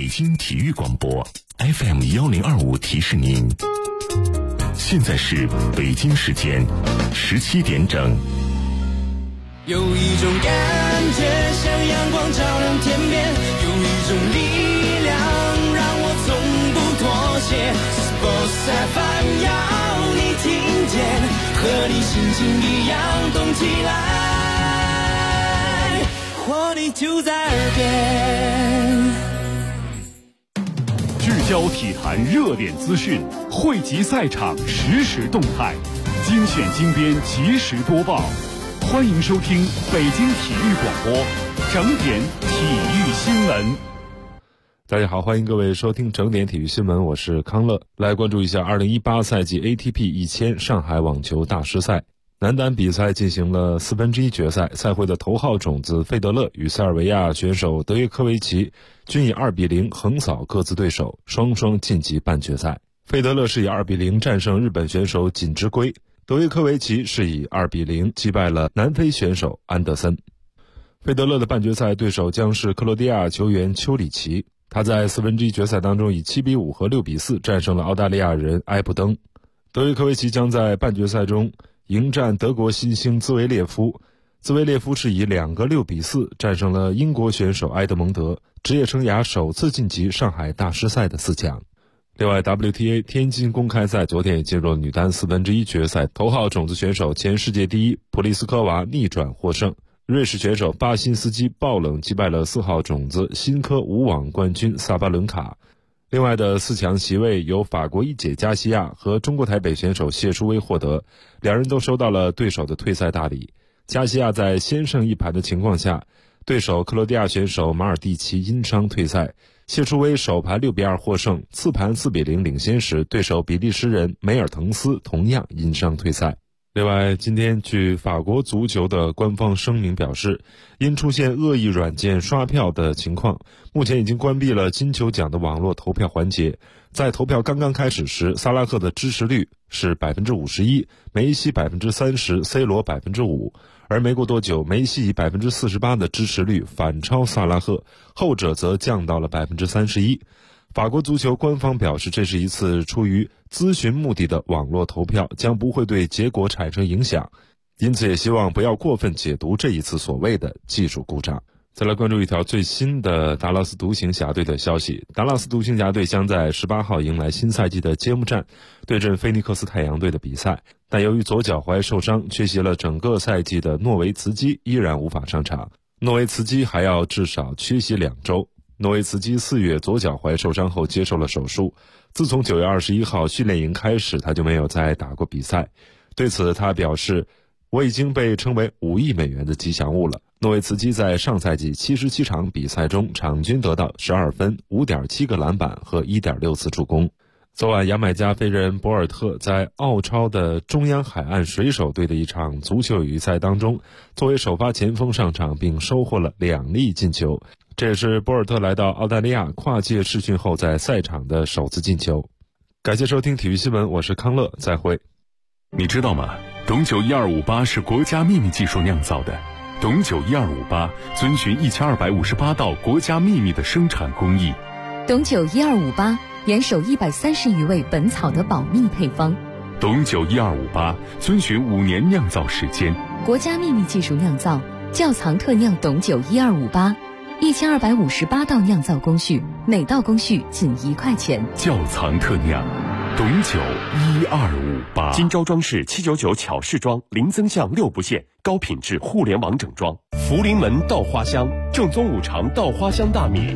北京体育广播 FM1025提示您，现在是北京时间17点整。 有一种感觉像阳光照亮天边，有一种力量让我从不妥协。Sports FM 要你听见，和你心情一样动起来，活力就在耳边。 聚焦体坛热点资讯，汇集赛场实时动态，精选精编及时播报。欢迎收听北京体育广播整点体育新闻。 大家好，欢迎各位收听整点体育新闻，我是康乐。来关注一下2018赛季 ATP 1000上海网球大师赛男单比赛进行了1/4决赛，赛会的头号种子费德勒与塞尔维亚选手德约科维奇均以2-0横扫各自对手，双双晋级半决赛。费德勒是以2-0战胜日本选手锦织圭，德约科维奇是以2-0击败了南非选手安德森。费德勒的半决赛对手将是克罗地亚球员丘里奇，他在1/4决赛当中以7-5和6-4战胜了澳大利亚人埃布登。德约科维奇将在半决赛中迎战德国新星兹维列夫，兹维列夫是以2个6-4战胜了英国选手埃德蒙德，职业生涯首次晋级上海大师赛的4强。另外 WTA 天津公开赛昨天也进入了女单1/4决赛，头号种子选手前世界第一普利斯科娃逆转获胜，瑞士选手巴辛斯基爆冷击败了4号种子新科无网冠军萨巴伦卡。另外的4强席位由法国一姐加西亚和中国台北选手谢淑薇获得，两人都收到了对手的退赛大礼。加西亚在先胜一盘的情况下，对手克罗地亚选手马尔蒂奇因伤退赛，谢淑薇首盘6-2获胜，次盘4-0领先时，对手比利时人梅尔滕斯同样因伤退赛。另外，今天据法国足球的官方声明表示，因出现恶意软件刷票的情况，目前已经关闭了金球奖的网络投票环节。在投票刚刚开始时，萨拉赫的支持率是 51%， 梅西 30%， C 罗 5%， 而没过多久，梅西以 48% 的支持率反超萨拉赫，后者则降到了 31%。法国足球官方表示，这是一次出于咨询目的的网络投票，将不会对结果产生影响，因此也希望不要过分解读这一次所谓的技术故障。再来关注一条最新的达拉斯独行侠队的消息，达拉斯独行侠队将在18号迎来新赛季的揭幕战，对阵菲尼克斯太阳队的比赛，但由于左脚踝受伤，缺席了整个赛季的诺维茨基依然无法上场，诺维茨基还要至少缺席2周。诺维茨基4月左脚踝受伤后接受了手术，自从9月21号训练营开始，他就没有再打过比赛。对此他表示，我已经被称为5亿美元的吉祥物了。诺维茨基在上赛季77场比赛中场均得到12分、5.7 个篮板和 1.6 次助攻。昨晚牙买加飞人博尔特在澳超的中央海岸水手队的一场足球友谊赛当中，作为首发前锋上场，并收获了2粒进球，这也是博尔特来到澳大利亚跨界试训后在赛场的首次进球。感谢收听体育新闻，我是康乐，再会。 你知道吗？董酒1258是国家秘密技术酿造的，董酒1258遵循1258道国家秘密的生产工艺。 董酒1258严守130余味本草的保密配方。 董酒1258遵循5年酿造时间， 国家秘密技术酿造，窖藏特酿董酒1258，1258道酿造工序，每道工序仅1块钱。 窖藏特酿，董酒1258。 金州装饰799巧饰装，零增项6不限，高品质互联网整装。福临门稻花香，正宗5常稻花香大米。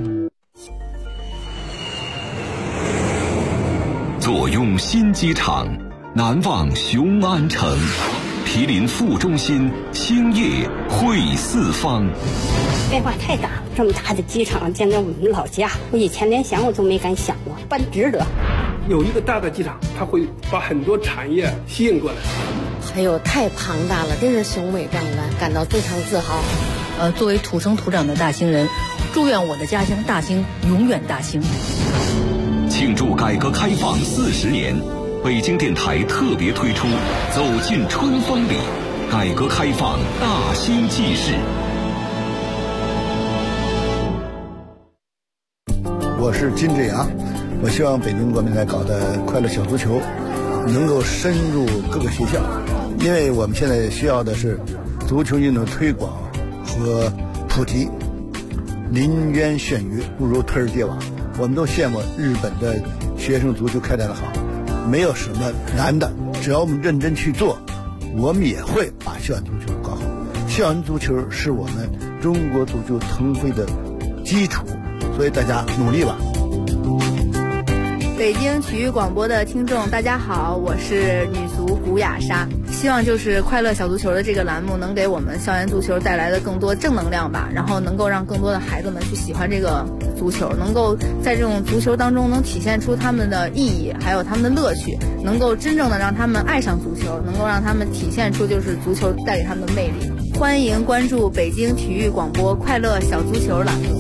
左拥新机场，南望雄安城，毗邻副中心，兴业汇四方。 变化太大，这么大的机场建在我们老家，我以前连想我都没敢想过，办值得。 有一个大的机场，它会把很多产业吸引过来。 哎呦，太庞大了，真是雄伟壮观，感到非常自豪。作为土生土长的大兴人，祝愿我的家乡大兴永远大兴。 庆祝改革开放40年，北京电台特别推出《走进春风里》，改革开放大兴纪事。 我是金志扬，我希望北京国民台搞的快乐小足球能够深入各个学校，因为我们现在需要的是足球运动推广和普及。临渊羡鱼，不如推而迭往。我们都羡慕日本的学生足球开展的好，没有什么难的，只要我们认真去做，我们也会把校园足球搞好。校园足球是我们中国足球腾飞的基础，所以大家努力吧。 北京体育广播的听众大家好，我是女足古雅莎，希望就是快乐小足球的这个栏目能给我们校园足球带来的更多正能量吧，然后能够让更多的孩子们去喜欢这个足球，能够在这种足球当中能体现出他们的意义还有他们的乐趣，能够真正的让他们爱上足球，能够让他们体现出就是足球带给他们的魅力。欢迎关注北京体育广播快乐小足球栏目。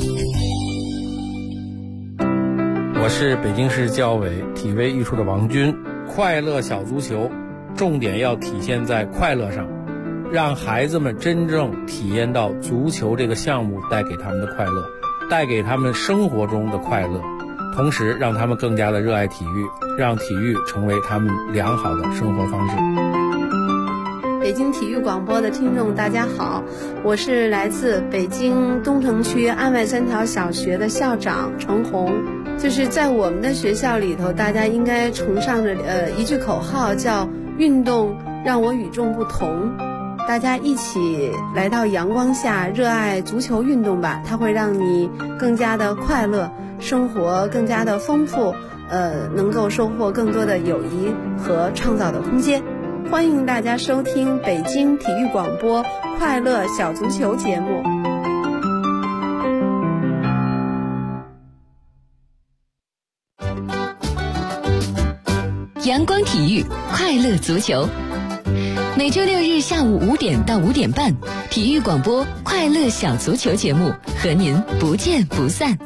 我是北京市教委体卫艺术的王军。快乐小足球重点要体现在快乐上，让孩子们真正体验到足球这个项目带给他们的快乐，带给他们生活中的快乐，同时让他们更加的热爱体育，让体育成为他们良好的生活方式。 北京体育广播的听众大家好，我是来自北京东城区安外三条小学的校长程红。就是在我们的学校里头，大家应该崇尚着一句口号，叫运动让我与众不同。大家一起来到阳光下，热爱足球运动吧，它会让你更加的快乐，生活更加的丰富，能够收获更多的友谊和创造的空间。欢迎大家收听北京体育广播快乐小足球节目。 阳光体育快乐足球，每周六日下午5点到5点半，体育广播快乐小足球节目和您不见不散。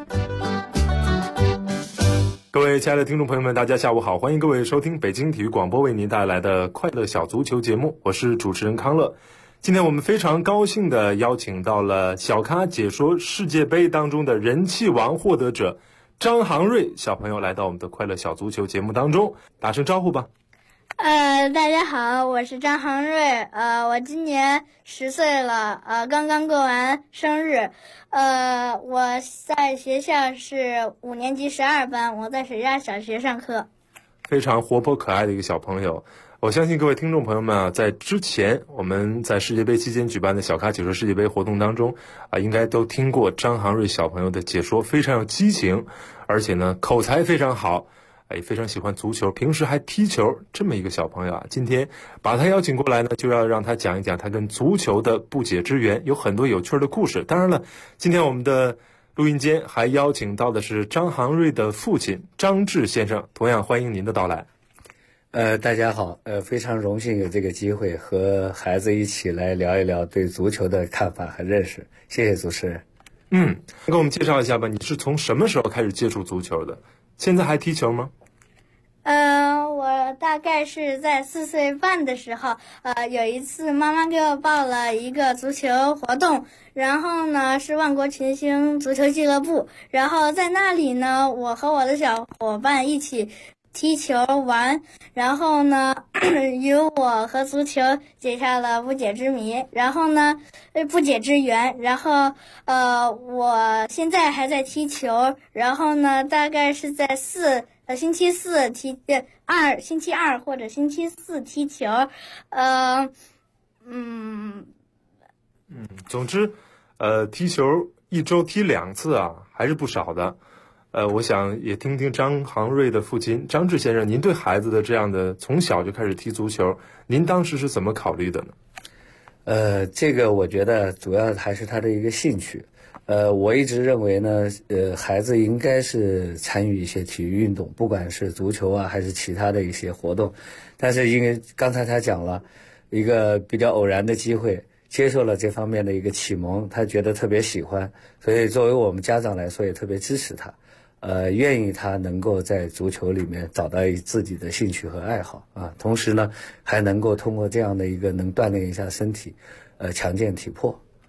各位亲爱的听众朋友们，大家下午好，欢迎各位收听北京体育广播为您带来的快乐小足球节目，我是主持人康乐。今天我们非常高兴地邀请到了小咖解说世界杯当中的人气王获得者张航瑞小朋友来到我们的快乐小足球节目当中，打声招呼吧。 大家好，我是张航瑞，我今年10岁了，刚刚过完生日，我在学校是5年级12班，我在水家小学上课。 非常活泼可爱的一个小朋友。我相信各位听众朋友们啊，在之前我们在世界杯期间举办的小咖解说世界杯活动当中应该都听过张航瑞小朋友的解说，非常有激情，而且呢口才非常好，也非常喜欢足球，平时还踢球，这么一个小朋友啊，今天把他邀请过来呢，就要让他讲一讲他跟足球的不解之缘，有很多有趣的故事。当然了，今天我们的录音间还邀请到的是张航瑞的父亲张志先生，同样欢迎您的到来。 大家好，非常荣幸有这个机会和孩子一起来聊一聊对足球的看法和认识，谢谢主持人。 给我们介绍一下吧，你是从什么时候开始接触足球的？现在还踢球吗？ 我大概是在4岁半的时候，有一次妈妈给我报了一个足球活动，然后呢是万国群星足球俱乐部，然后在那里呢，我和我的小伙伴一起踢球玩，然后呢与我和足球结下了不解之谜，然后呢不解之缘，然后我现在还在踢球，然后呢大概是在星期四星期二或者星期四踢球， 总之踢球一周踢2次啊，还是不少的。我想也听听张航瑞的父亲张志先生，您对孩子的这样的从小就开始踢足球，您当时是怎么考虑的呢？ 这个我觉得主要还是他的一个兴趣。我一直认为呢，孩子应该是参与一些体育运动，不管是足球啊还是其他的一些活动。但是因为刚才他讲了一个比较偶然的机会，接受了这方面的一个启蒙，他觉得特别喜欢，所以作为我们家长来说也特别支持他。愿意他能够在足球里面找到自己的兴趣和爱好啊，同时呢，还能够通过这样的一个能锻炼一下身体，强健体魄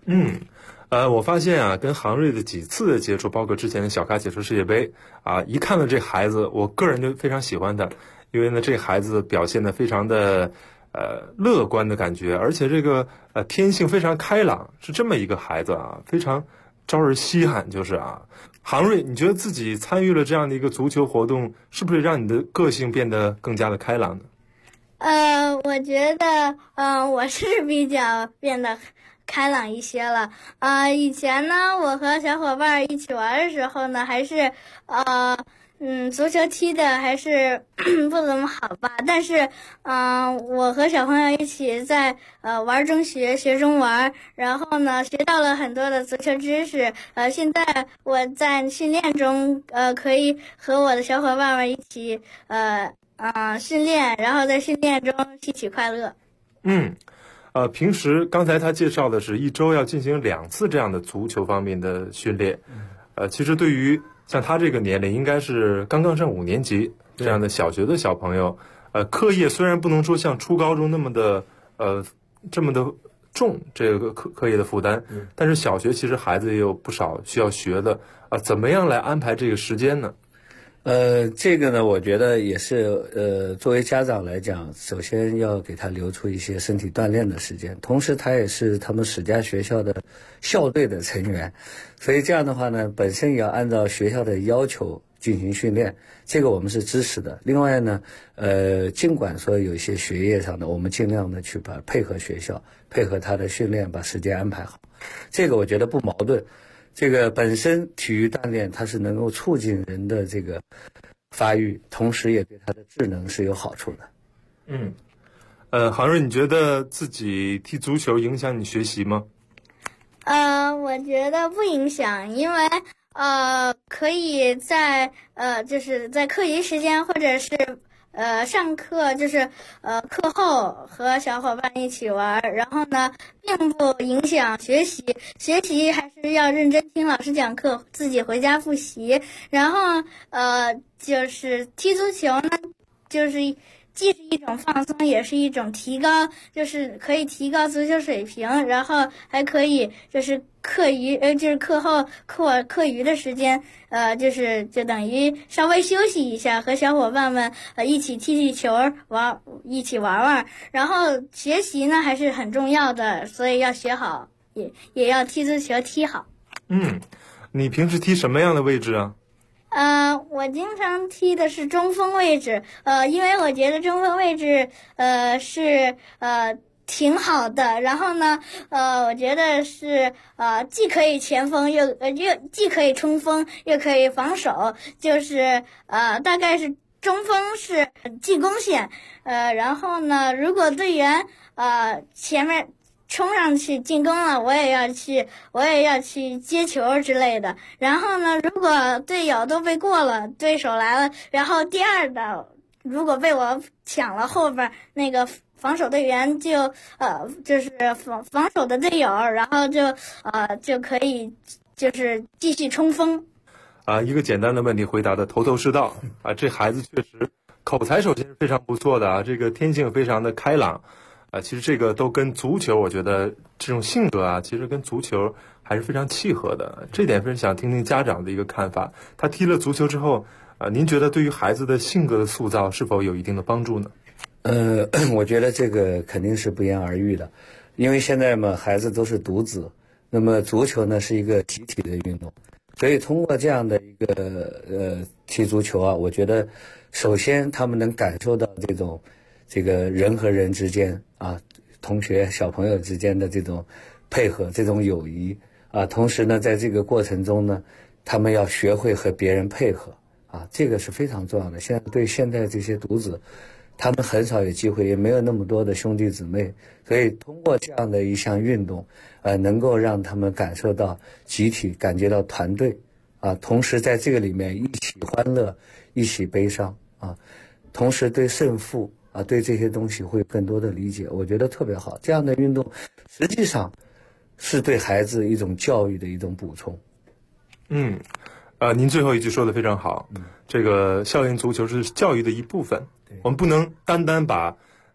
我发现啊，跟杭瑞的几次的接触，包括之前的小咖解说世界杯啊，一看到这孩子，我个人就非常喜欢他，因为呢，这孩子表现的非常的乐观的感觉，而且这个天性非常开朗，是这么一个孩子啊，非常招人稀罕，就是啊。杭瑞，你觉得自己参与了这样的一个足球活动，是不是让你的个性变得更加的开朗呢？ 我觉得，我是比较变得开朗一些了。以前呢，我和小伙伴一起玩的时候呢，还是足球踢的还是不怎么好吧。但是，我和小朋友一起在玩中学，学中玩，然后呢，学到了很多的足球知识。现在我在训练中，可以和我的小伙伴们一起训练，然后在训练中吸取快乐。 平时刚才他介绍的是1周要进行2次这样的足球方面的训练。其实对于像他这个年龄，应该是刚刚上5年级这样的小学的小朋友，课业虽然不能说像初高中那么的这么的重，这个课业的负担，但是小学其实孩子也有不少需要学的怎么样来安排这个时间呢？ 这个呢，我觉得也是作为家长来讲，首先要给他留出一些身体锻炼的时间，同时他也是他们史家学校的校队的成员，所以这样的话呢，本身也要按照学校的要求进行训练，这个我们是支持的。另外呢，尽管说有一些学业上的，我们尽量的去配合学校，配合他的训练，把时间安排好，这个我觉得不矛盾。这个本身体育锻炼它是能够促进人的这个发育，同时也对他的智能是有好处的。 杭瑞，你觉得自己踢足球影响你学习吗？ 我觉得不影响，因为可以在就是在课余时间或者是上课，就是课后和小伙伴一起玩，然后呢并不影响学习，学习还是要认真听老师讲课，自己回家复习。然后就是踢足球呢，就是既是一种放松，也是一种提高，就是可以提高足球水平，然后还可以就是课后课余的时间，就等于稍微休息一下，和小伙伴们一起踢球，一起玩玩。然后学习呢还是很重要的，所以要学好，也要踢足球踢好。 你平时踢什么样的位置啊？ 我经常踢的是中锋位置，因为我觉得中锋位置是挺好的。然后呢，我觉得是既可以前锋又既可以冲锋又可以防守，就是大概是中锋是进攻线，然后呢，如果队员前面冲上去进攻了，我也要去接球之类的。然后呢，如果队友都被过了，对手来了，然后第二的如果被我抢了，后边那个防守队员就是防守的队友，然后就可以就是继续冲锋。 一个简单的问题回答的头头是道啊！这孩子确实口才首先是非常不错的啊，这个天性非常的开朗。其实这个都跟足球，我觉得这种性格啊，其实跟足球还是非常契合的。这点非常想听听家长的一个看法。他踢了足球之后，您觉得对于孩子的性格的塑造是否有一定的帮助呢？ 我觉得这个肯定是不言而喻的，因为现在嘛，孩子都是独子，那么足球呢是一个集体的运动，所以通过这样的一个踢足球啊，我觉得首先他们能感受到这个人和人之间啊，同学小朋友之间的这种配合，这种友谊啊，同时呢，在这个过程中呢，他们要学会和别人配合啊，这个是非常重要的。现在这些独子，他们很少有机会，也没有那么多的兄弟姊妹，所以通过这样的一项运动，能够让他们感受到集体，感觉到团队啊，同时在这个里面一起欢乐，一起悲伤啊，同时对胜负啊，对这些东西会有更多的理解，我觉得特别好。这样的运动实际上是对孩子一种教育的一种补充。 您最后一句说的非常好，这个校园足球是教育的一部分，我们不能单单把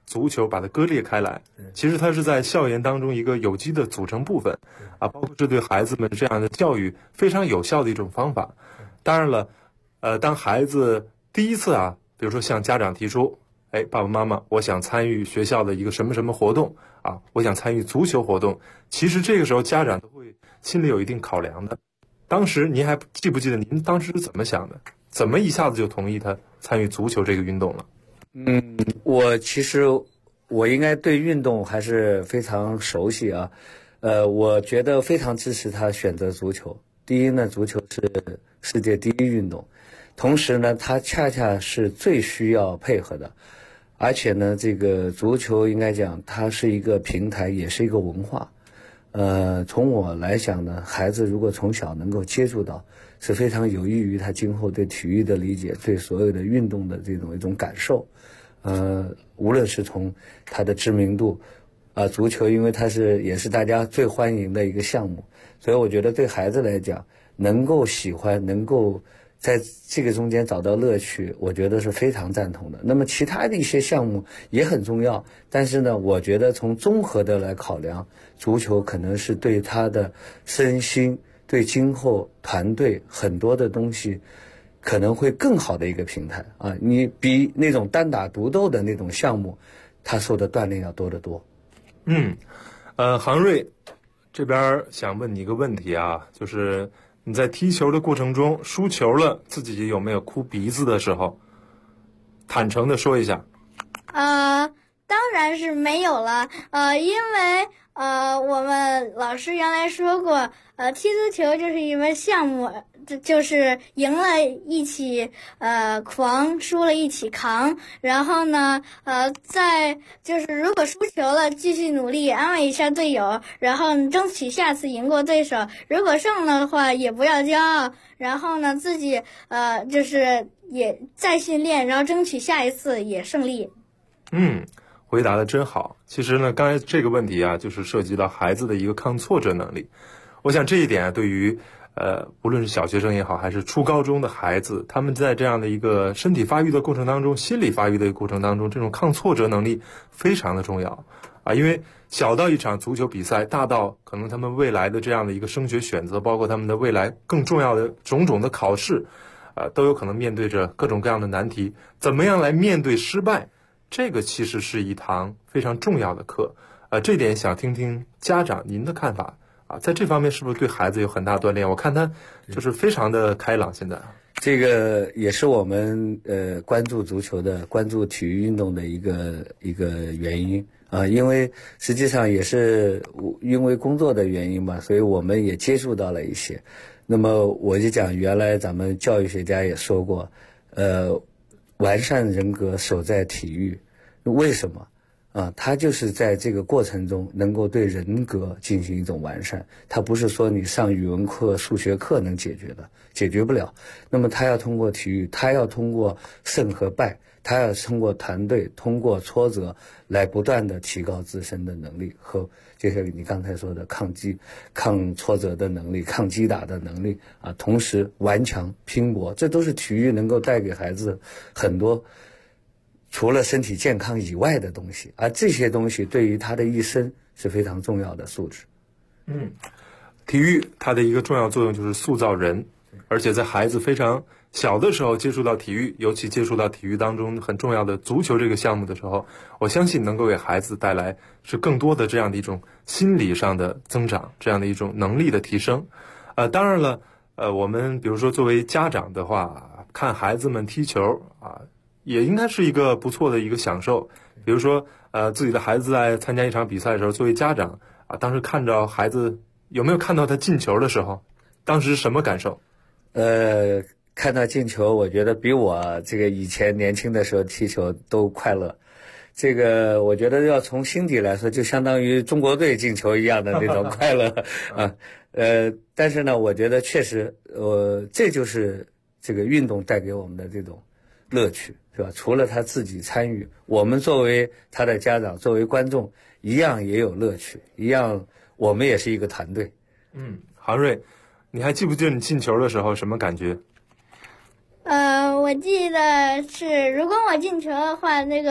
足球把它割裂开来，其实它是在校园当中一个有机的组成部分啊，包括是对孩子们这样的教育非常有效的一种方法。当然了，当孩子第一次啊，比如说向家长提出，爸爸妈妈，我想参与学校的一个什么什么活动啊，我想参与足球活动，其实这个时候家长都会心里有一定考量的。当时您还记不记得您当时是怎么想的？怎么一下子就同意他参与足球这个运动了？ 其实我应该对运动还是非常熟悉啊，我觉得非常支持他选择足球。第一呢，足球是世界第一运动，同时呢，它恰恰是最需要配合的，而且呢，这个足球应该讲它是一个平台，也是一个文化。从我来讲呢，孩子如果从小能够接触到，是非常有益于他今后对体育的理解，对所有的运动的这种一种感受。无论是从它的知名度，足球因为它也是大家最欢迎的一个项目，所以我觉得对孩子来讲，能够喜欢，能够在这个中间找到乐趣，我觉得是非常赞同的。那么其他的一些项目也很重要，但是呢，我觉得从综合的来考量，足球可能是对他的身心，对今后团队很多的东西可能会更好的一个平台啊！你比那种单打独斗的那种项目，他受的锻炼要多得多。 杭瑞这边想问你一个问题啊，就是你在踢球的过程中输球了，自己有没有哭鼻子的时候？坦诚的说一下。 当然是没有了。因为我们老师原来说过，踢足球就是一门项目，就是赢了一起狂，输了一起扛。然后呢，就是如果输球了，继续努力安慰一下队友，然后争取下次赢过对手。如果胜了的话，也不要骄傲。然后呢，自己就是也再训练，然后争取下一次也胜利。 回答的真好。其实呢，刚才这个问题啊，就是涉及到孩子的一个抗挫折能力。我想这一点啊，对于无论是小学生也好，还是初高中的孩子，他们在这样的一个身体发育的过程当中，心理发育的过程当中，这种抗挫折能力非常的重要啊。因为小到一场足球比赛，大到可能他们未来的这样的一个升学选择，包括他们的未来更重要的种种的考试，都有可能面对着各种各样的难题。怎么样来面对失败？这个其实是一堂非常重要的课，这点想听听家长您的看法啊，在这方面是不是对孩子有很大锻炼？我看他就是非常的开朗。现在这个也是我们关注足球的、关注体育运动的一个原因啊，因为实际上也是因为工作的原因嘛，所以我们也接触到了一些。那么我就讲，原来咱们教育学家也说过，完善人格守在体育，为什么啊？他就是在这个过程中能够对人格进行一种完善，他不是说你上语文课、数学课能解决的，解决不了。那么他要通过体育，他要通过胜和败，他要通过团队、通过挫折来不断的提高自身的能力和就像你刚才说的抗挫折的能力、抗击打的能力啊，同时顽强拼搏，这都是体育能够带给孩子很多除了身体健康以外的东西，而这些东西对于他的一生是非常重要的素质。 体育它的一个重要作用就是塑造人，而且在孩子非常小的时候接触到体育，尤其接触到体育当中很重要的足球这个项目的时候，我相信能够给孩子带来是更多的这样的一种心理上的增长，这样的一种能力的提升。当然了，我们比如说作为家长的话，看孩子们踢球啊，也应该是一个不错的一个享受。比如说自己的孩子在参加一场比赛的时候，作为家长啊，当时看着孩子有没有看到他进球的时候，当时什么感受？ 看到进球，我觉得比我这个以前年轻的时候踢球都快乐。这个我觉得要从心底来说，就相当于中国队进球一样的那种快乐啊。但是呢，我觉得确实，这就是这个运动带给我们的这种乐趣，是吧？除了他自己参与，我们作为他的家长，作为观众，一样也有乐趣，一样我们也是一个团队。 杭瑞，你还记不记得你进球的时候什么感觉？ 我记得是，如果我进球的话，那个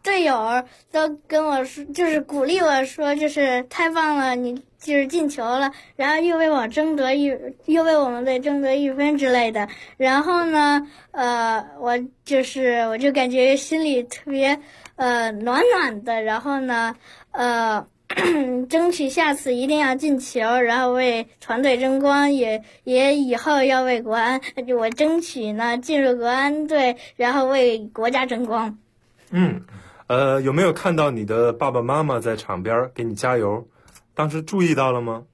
队友都跟我说，就是鼓励我说，就是太棒了，你就是进球了，然后又为我们队争得1分之类的。然后呢，我就感觉心里特别暖暖的。然后呢，争取下次一定要进球，然后为团队争光，也以后要为国安，我争取呢进入国安队，然后为国家争光。 有没有看到你的爸爸妈妈在场边给你加油？当时注意到了吗？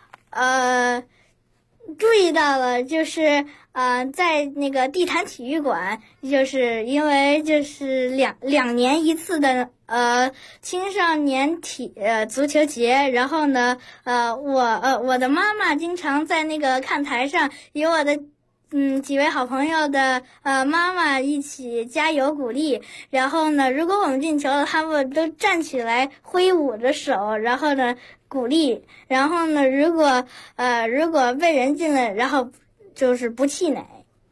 注意到了，就是在那个地坛体育馆，就是因为就是两年一次的青少年足球节，然后呢我的妈妈经常在那个看台上有我的几位好朋友的妈妈一起加油鼓励，然后呢，如果我们进球了，他们都站起来挥舞着手，然后呢鼓励，然后呢，如果被人进了，然后就是不气馁。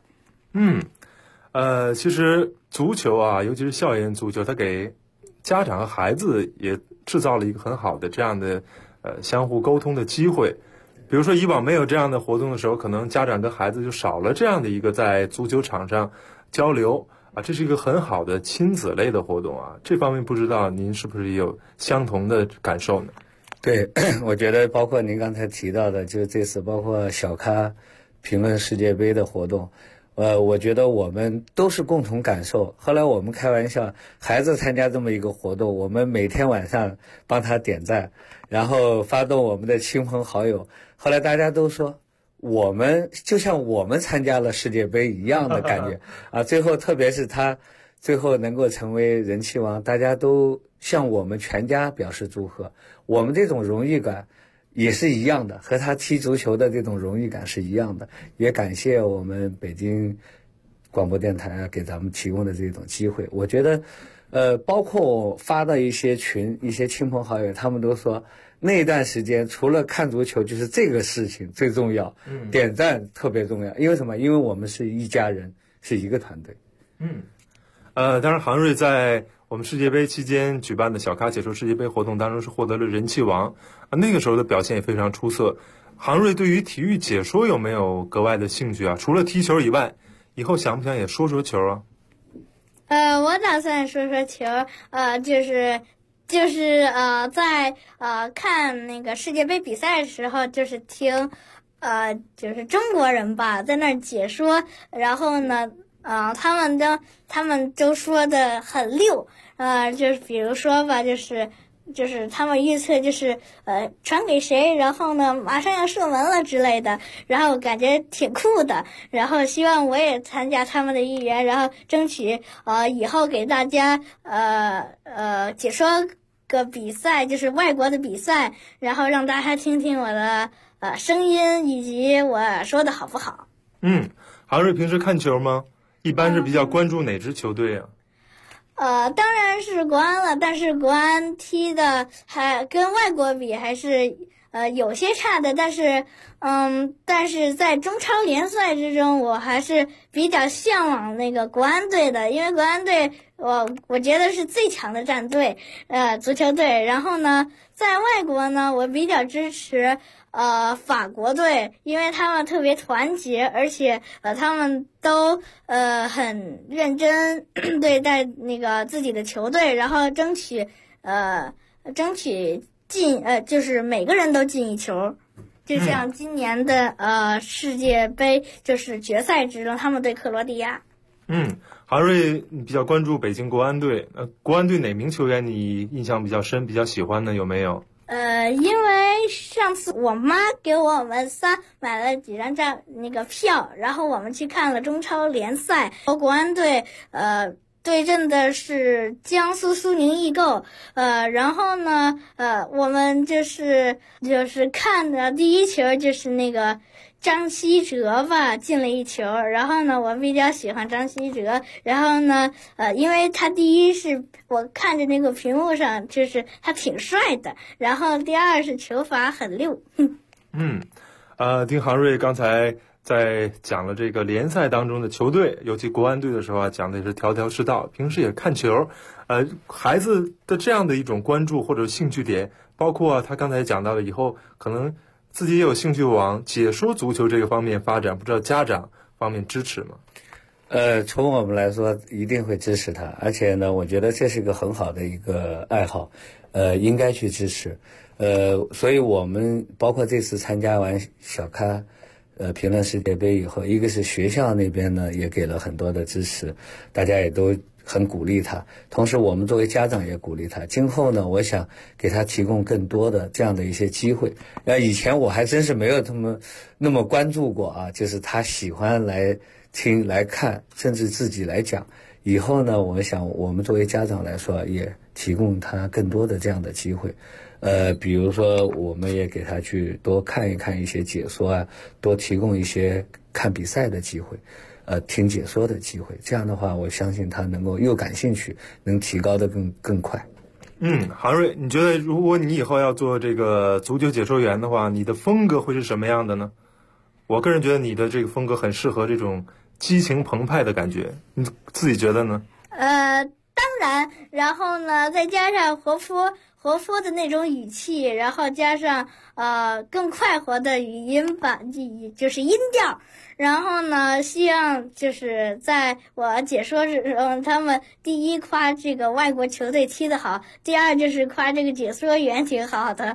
其实足球啊，尤其是校园足球，它给家长和孩子也制造了一个很好的这样的相互沟通的机会。比如说以往没有这样的活动的时候，可能家长跟孩子就少了这样的一个在足球场上交流啊，这是一个很好的亲子类的活动啊。这方面不知道您是不是也有相同的感受呢？ 对，我觉得包括您刚才提到的，就这次包括小咖评论世界杯的活动，我觉得我们都是共同感受。后来我们开玩笑，孩子参加这么一个活动，我们每天晚上帮他点赞，然后发动我们的亲朋好友。后来大家都说，我们就像我们参加了世界杯一样的感觉啊！最后特别是他最后能够成为人气王，大家都向我们全家表示祝贺。我们这种荣誉感也是一样的，和他踢足球的这种荣誉感是一样的。也感谢我们北京广播电台给咱们提供的这种机会。我觉得包括我发的一些群，一些亲朋好友，他们都说那段时间除了看足球，就是这个事情最重要，点赞特别重要。因为什么？因为我们是一家人，是一个团队。 当然杭瑞在我们世界杯期间举办的小咖解说世界杯活动当中是获得了人气王，那个时候的表现也非常出色。杭瑞对于体育解说有没有格外的兴趣啊？除了踢球以外，以后想不想也说说球啊？ 我打算说说球，就是在看那个世界杯比赛的时候，就是听就是中国人吧在那儿解说，然后呢他们都说的很溜，就是比如说吧，就是他们预测就是传给谁，然后呢马上要射门了之类的，然后感觉挺酷的，然后希望我也参加他们的一员，然后争取以后给大家解说个比赛，就是外国的比赛，然后让大家听听我的声音以及我说的好不好。 杭瑞平时看球吗？一般是比较关注哪支球队啊？ 当然是国安了，但是国安踢的还跟外国比还是有些差的，但是在中超联赛之中，我还是比较向往那个国安队的，因为国安队我觉得是最强的战队，足球队。然后呢，在外国呢，我比较支持法国队，因为他们特别团结，而且他们都很认真对待那个自己的球队，然后争取进就是每个人都进一球。就像今年的世界杯就是决赛之中，他们对克罗地亚。 杭瑞比较关注北京国安队，国安队哪名球员你印象比较深、比较喜欢呢？有没有？ 因为上次我妈给我们仨买了几张那个票，然后我们去看了中超联赛，国安队对阵的是江苏苏宁易购，然后呢，我们就是看的第一球就是那个张稀哲吧进了一球，然后呢，我比较喜欢张稀哲，然后呢，因为他第一是我看着那个屏幕上就是他挺帅的，然后第二是球法很溜。 丁杭瑞刚才在讲了这个联赛当中的球队，尤其国安队的时候啊，讲的也是条条是道。平时也看球，孩子的这样的一种关注或者兴趣点，包括他刚才讲到了以后可能自己也有兴趣往解说足球这个方面发展，不知道家长方面支持吗？ 从我们来说一定会支持他，而且呢，我觉得这是一个很好的一个爱好，应该去支持。所以我们包括这次参加完小咖评论世界杯以后，一个是学校那边呢也给了很多的支持，大家也都很鼓励他，同时我们作为家长也鼓励他。今后呢，我想给他提供更多的这样的一些机会。以前我还真是没有那么关注过啊，就是他喜欢来听来看，甚至自己来讲。以后呢，我想我们作为家长来说，也提供他更多的这样的机会。比如说我们也给他去多看一看一些解说啊，多提供一些看比赛的机会，听解说的机会。这样的话，我相信他能够又感兴趣，能提高的更快。 韩瑞，你觉得如果你以后要做这个足球解说员的话，你的风格会是什么样的呢？我个人觉得你的这个风格很适合这种激情澎湃的感觉，你自己觉得呢？ 当然，然后呢，再加上活泼的那种语气，然后加上更快活的语音版，就是音调。然后呢，希望就是在我解说时，他们第一夸这个外国球队踢得好，第二就是夸这个解说员挺好的。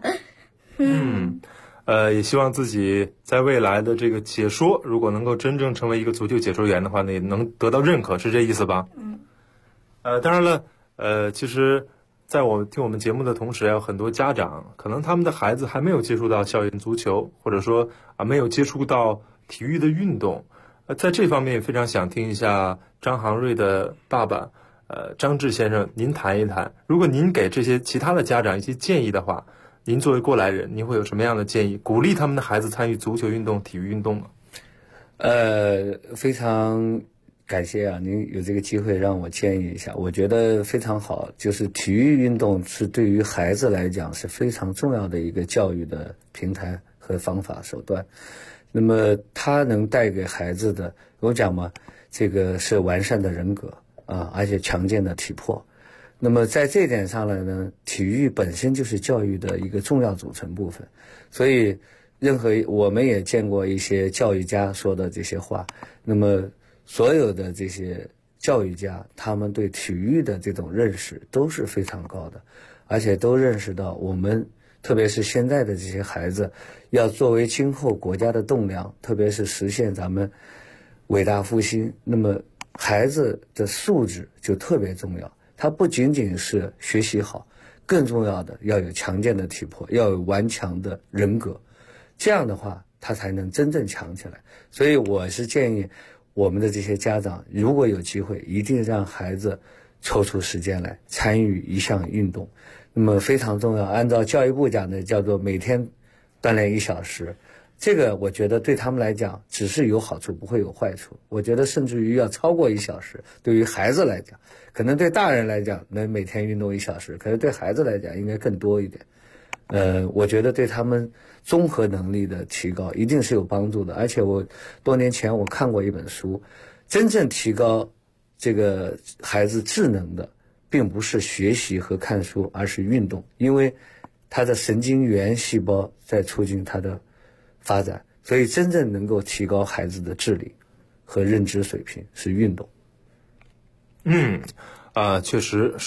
也希望自己在未来的这个解说，如果能够真正成为一个足球解说员的话呢，也能得到认可，是这意思吧？当然了，其实在我听我们节目的同时，有很多家长可能他们的孩子还没有接触到校园足球，或者说没有接触到体育的运动。在这方面非常想听一下张航瑞的爸爸张志先生您谈一谈，如果您给这些其他的家长一些建议的话，您作为过来人，您会有什么样的建议，鼓励他们的孩子参与足球运动、体育运动吗？ 非常感谢啊，您有这个机会让我建议一下，我觉得非常好。就是体育运动是对于孩子来讲是非常重要的一个教育的平台和方法手段。那么它能带给孩子的，我讲嘛，这个是完善的人格啊，而且强健的体魄。那么在这点上来呢，体育本身就是教育的一个重要组成部分。所以我们也见过一些教育家说的这些话，那么所有的这些教育家，他们对体育的这种认识都是非常高的，而且都认识到我们特别是现在的这些孩子，要作为今后国家的栋梁，特别是实现咱们伟大复兴，那么孩子的素质就特别重要。他不仅仅是学习好，更重要的要有强健的体魄，要有顽强的人格，这样的话他才能真正强起来。所以我是建议我们的这些家长，如果有机会，一定让孩子抽出时间来参与一项运动，那么非常重要。按照教育部讲的，叫做每天锻炼1小时，这个我觉得对他们来讲只是有好处，不会有坏处。我觉得甚至于要超过1小时，对于孩子来讲，可能对大人来讲能每天运动1小时，可是对孩子来讲应该更多一点。我觉得对他们综合能力的提高一定是有帮助的。而且我多年前我看过一本书，真正提高这个孩子智能的并不是学习和看书，而是运动，因为他的神经元细胞在促进他的发展，所以真正能够提高孩子的智力和认知水平是运动。 确实